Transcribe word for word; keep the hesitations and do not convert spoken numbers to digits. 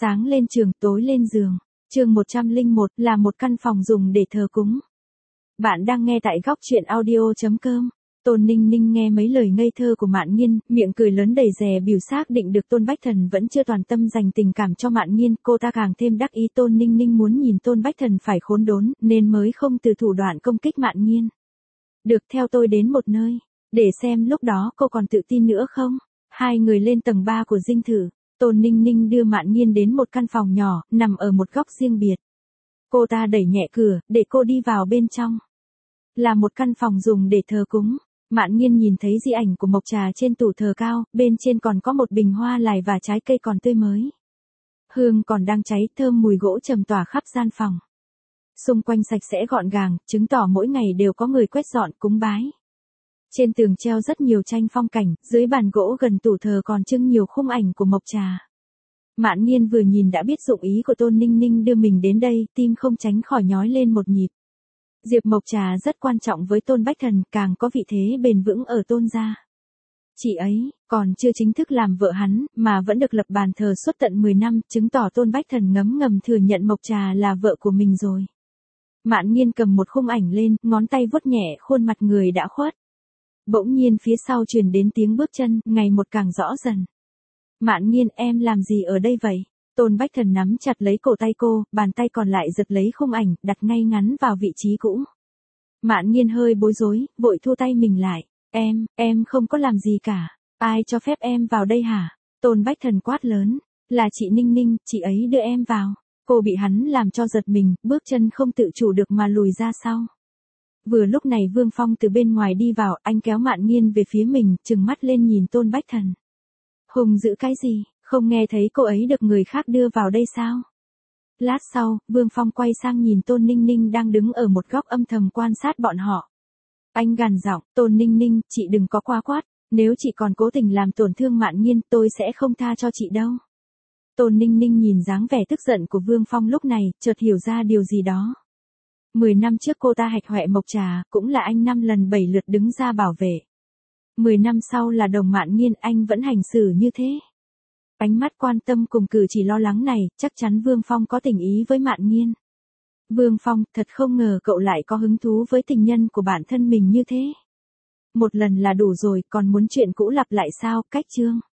Sáng lên trường, tối lên giường. Chương một trăm lẻ một là một căn phòng dùng để thờ cúng. Bạn đang nghe tại góc truyện audio chấm com. Tôn Ninh Ninh nghe mấy lời ngây thơ của Mạn Nghiên, miệng cười lớn đầy dè bỉu xác định được Tôn Bách Thần vẫn chưa toàn tâm dành tình cảm cho Mạn Nghiên, cô ta càng thêm đắc ý. Tôn Ninh Ninh muốn nhìn Tôn Bách Thần phải khốn đốn, nên mới không từ thủ đoạn công kích Mạn Nghiên. Được, theo tôi đến một nơi, để xem lúc đó cô còn tự tin nữa không. Hai người lên tầng ba của dinh thự. Tôn Ninh Ninh đưa Mạn Nghiên đến một căn phòng nhỏ, nằm ở một góc riêng biệt. Cô ta đẩy nhẹ cửa, để cô đi vào bên trong. Là một căn phòng dùng để thờ cúng. Mạn Nghiên nhìn thấy di ảnh của mộc trà trên tủ thờ cao, bên trên còn có một bình hoa lài và trái cây còn tươi mới. Hương còn đang cháy, thơm mùi gỗ trầm tỏa khắp gian phòng. Xung quanh sạch sẽ gọn gàng, chứng tỏ mỗi ngày đều có người quét dọn cúng bái. Trên tường treo rất nhiều tranh phong cảnh, dưới bàn gỗ gần tủ thờ còn trưng nhiều khung ảnh của mộc trà. Mạn Nghiên vừa nhìn đã biết dụng ý của Tôn Ninh Ninh đưa mình đến đây, tim không tránh khỏi nhói lên một nhịp. Diệp Mộc Trà rất quan trọng với Tôn Bách Thần, càng có vị thế bền vững ở Tôn gia. Chị ấy, còn chưa chính thức làm vợ hắn, mà vẫn được lập bàn thờ suốt tận mười năm, chứng tỏ Tôn Bách Thần ngấm ngầm thừa nhận Mộc Trà là vợ của mình rồi. Mạn Nghiên cầm một khung ảnh lên, ngón tay vuốt nhẹ khuôn mặt người đã khuất. Bỗng nhiên phía sau truyền đến tiếng bước chân, ngày một càng rõ dần. Mạn Nghiên, em làm gì ở đây vậy? Tôn Bách Thần nắm chặt lấy cổ tay cô, bàn tay còn lại giật lấy khung ảnh, đặt ngay ngắn vào vị trí cũ. Mạn Nghiên hơi bối rối, vội thu tay mình lại. Em, em không có làm gì cả. Ai cho phép em vào đây hả? Tôn Bách Thần quát lớn. Là chị Ninh Ninh, chị ấy đưa em vào. Cô bị hắn làm cho giật mình, bước chân không tự chủ được mà lùi ra sau. Vừa lúc này Vương Phong từ bên ngoài đi vào, anh kéo Mạn Nghiên về phía mình, trừng mắt lên nhìn Tôn Bách Thần. Hùng dữ cái gì, không nghe thấy cô ấy được người khác đưa vào đây sao? Lát sau, Vương Phong quay sang nhìn Tôn Ninh Ninh đang đứng ở một góc âm thầm quan sát bọn họ. Anh gằn giọng, Tôn Ninh Ninh, chị đừng có quá quát, nếu chị còn cố tình làm tổn thương Mạn Nghiên, tôi sẽ không tha cho chị đâu. Tôn Ninh Ninh nhìn dáng vẻ tức giận của Vương Phong lúc này, chợt hiểu ra điều gì đó. Mười năm trước cô ta hạch hoẹ Mộc Trà, cũng là anh năm lần bảy lượt đứng ra bảo vệ. Mười năm sau là đồng Mạn Nghiên, anh vẫn hành xử như thế. Ánh mắt quan tâm cùng cử chỉ lo lắng này, chắc chắn Vương Phong có tình ý với Mạn Nghiên. Vương Phong, thật không ngờ cậu lại có hứng thú với tình nhân của bản thân mình như thế. Một lần là đủ rồi, còn muốn chuyện cũ lặp lại sao? Cách chương.